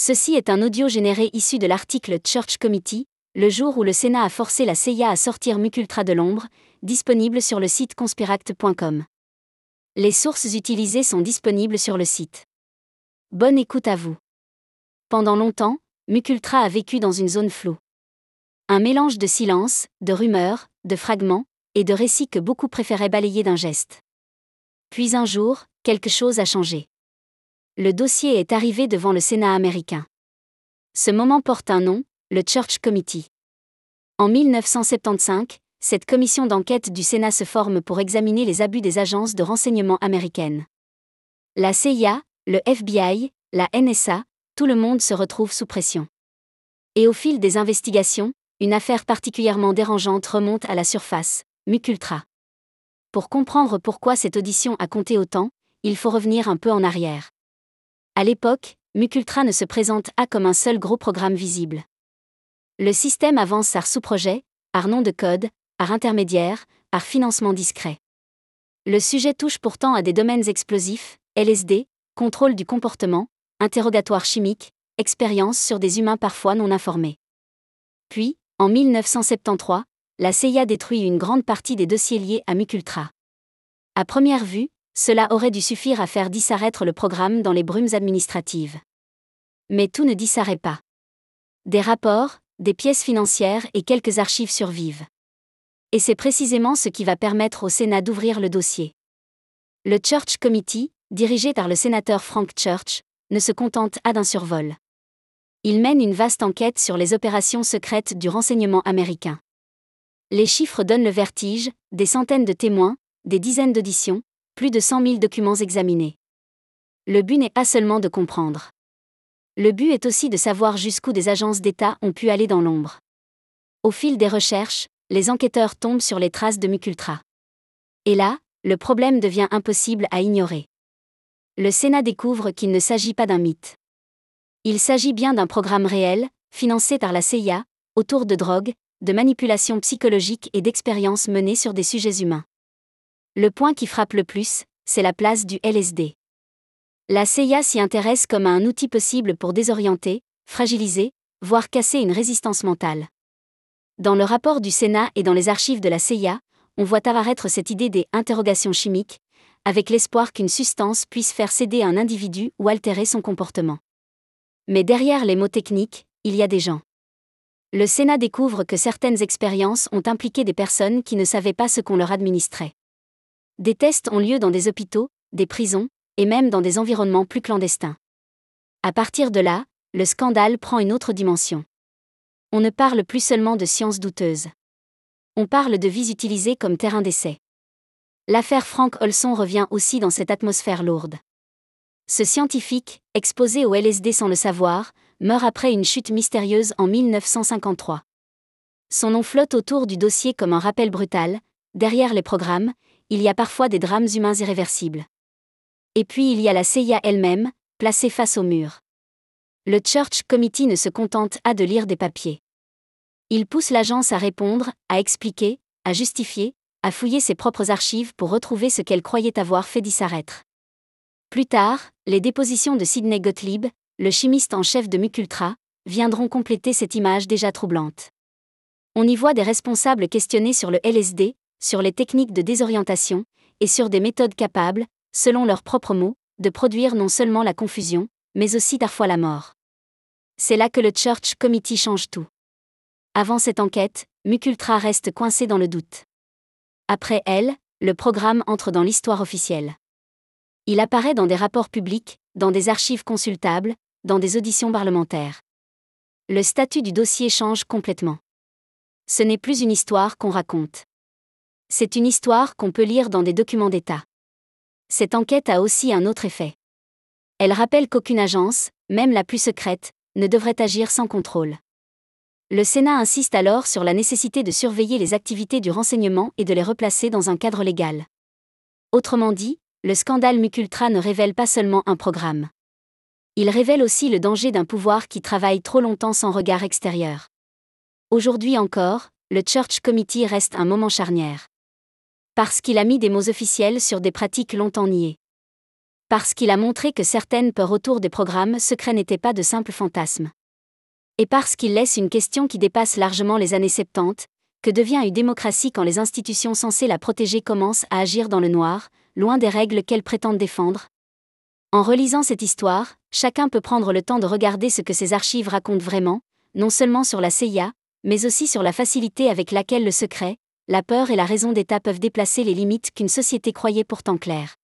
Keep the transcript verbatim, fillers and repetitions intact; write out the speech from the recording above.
Ceci est un audio généré issu de l'article Church Committee, le jour où le Sénat a forcé la C I A à sortir Mucultra de l'ombre, disponible sur le site conspiract point com. Les sources utilisées sont disponibles sur le site. Bonne écoute à vous. Pendant longtemps, Mucultra a vécu dans une zone floue. Un mélange de silence, de rumeurs, de fragments, et de récits que beaucoup préféraient balayer d'un geste. Puis un jour, quelque chose a changé. Le dossier est arrivé devant le Sénat américain. Ce moment porte un nom, le Church Committee. En mille neuf cent soixante-quinze, cette commission d'enquête du Sénat se forme pour examiner les abus des agences de renseignement américaines. La C I A, le F B I, la N S A, tout le monde se retrouve sous pression. Et au fil des investigations, une affaire particulièrement dérangeante remonte à la surface, Mucultra. Pour comprendre pourquoi cette audition a compté autant, il faut revenir un peu en arrière. À l'époque, Mucultra ne se présente pas comme un seul gros programme visible. Le système avance par sous-projet, par nom de code, par intermédiaire, par financement discret. Le sujet touche pourtant à des domaines explosifs, L S D, contrôle du comportement, interrogatoire chimique, expérience sur des humains parfois non informés. Puis, en mille neuf cent soixante-treize, la C I A détruit une grande partie des dossiers liés à Mucultra. À première vue, cela aurait dû suffire à faire disparaître le programme dans les brumes administratives. Mais tout ne disparaît pas. Des rapports, des pièces financières et quelques archives survivent. Et c'est précisément ce qui va permettre au Sénat d'ouvrir le dossier. Le Church Committee, dirigé par le sénateur Frank Church, ne se contente pas d'un survol. Il mène une vaste enquête sur les opérations secrètes du renseignement américain. Les chiffres donnent le vertige, des centaines de témoins, des dizaines d'auditions, plus de cent mille documents examinés. Le but n'est pas seulement de comprendre. Le but est aussi de savoir jusqu'où des agences d'État ont pu aller dans l'ombre. Au fil des recherches, les enquêteurs tombent sur les traces de Mucultra. Et là, le problème devient impossible à ignorer. Le Sénat découvre qu'il ne s'agit pas d'un mythe. Il s'agit bien d'un programme réel, financé par la C I A, autour de drogue, de manipulation psychologique et d'expériences menées sur des sujets humains. Le point qui frappe le plus, c'est la place du L S D. La C I A s'y intéresse comme à un outil possible pour désorienter, fragiliser, voire casser une résistance mentale. Dans le rapport du Sénat et dans les archives de la C I A, on voit apparaître cette idée des interrogations chimiques, avec l'espoir qu'une substance puisse faire céder un individu ou altérer son comportement. Mais derrière les mots techniques, il y a des gens. Le Sénat découvre que certaines expériences ont impliqué des personnes qui ne savaient pas ce qu'on leur administrait. Des tests ont lieu dans des hôpitaux, des prisons, et même dans des environnements plus clandestins. À partir de là, le scandale prend une autre dimension. On ne parle plus seulement de sciences douteuses. On parle de vies utilisées comme terrain d'essai. L'affaire Frank Olson revient aussi dans cette atmosphère lourde. Ce scientifique, exposé au L S D sans le savoir, meurt après une chute mystérieuse en mille neuf cent cinquante-trois. Son nom flotte autour du dossier comme un rappel brutal, derrière les programmes, il y a parfois des drames humains irréversibles. Et puis il y a la C I A elle-même, placée face au mur. Le Church Committee ne se contente pas de lire des papiers. Il pousse l'agence à répondre, à expliquer, à justifier, à fouiller ses propres archives pour retrouver ce qu'elle croyait avoir fait disparaître. Plus tard, les dépositions de Sidney Gottlieb, le chimiste en chef de Mucultra, viendront compléter cette image déjà troublante. On y voit des responsables questionnés sur le L S D, sur les techniques de désorientation, et sur des méthodes capables, selon leurs propres mots, de produire non seulement la confusion, mais aussi parfois la mort. C'est là que le Church Committee change tout. Avant cette enquête, Mucultra reste coincé dans le doute. Après elle, le programme entre dans l'histoire officielle. Il apparaît dans des rapports publics, dans des archives consultables, dans des auditions parlementaires. Le statut du dossier change complètement. Ce n'est plus une histoire qu'on raconte. C'est une histoire qu'on peut lire dans des documents d'État. Cette enquête a aussi un autre effet. Elle rappelle qu'aucune agence, même la plus secrète, ne devrait agir sans contrôle. Le Sénat insiste alors sur la nécessité de surveiller les activités du renseignement et de les replacer dans un cadre légal. Autrement dit, le scandale Mucultra ne révèle pas seulement un programme. Il révèle aussi le danger d'un pouvoir qui travaille trop longtemps sans regard extérieur. Aujourd'hui encore, le Church Committee reste un moment charnière. Parce qu'il a mis des mots officiels sur des pratiques longtemps niées. Parce qu'il a montré que certaines peurs autour des programmes secrets n'étaient pas de simples fantasmes. Et parce qu'il laisse une question qui dépasse largement les années soixante-dix, que devient une démocratie quand les institutions censées la protéger commencent à agir dans le noir, loin des règles qu'elles prétendent défendre? En relisant cette histoire, chacun peut prendre le temps de regarder ce que ces archives racontent vraiment, non seulement sur la C I A, mais aussi sur la facilité avec laquelle le secret, la peur et la raison d'État peuvent déplacer les limites qu'une société croyait pourtant claires.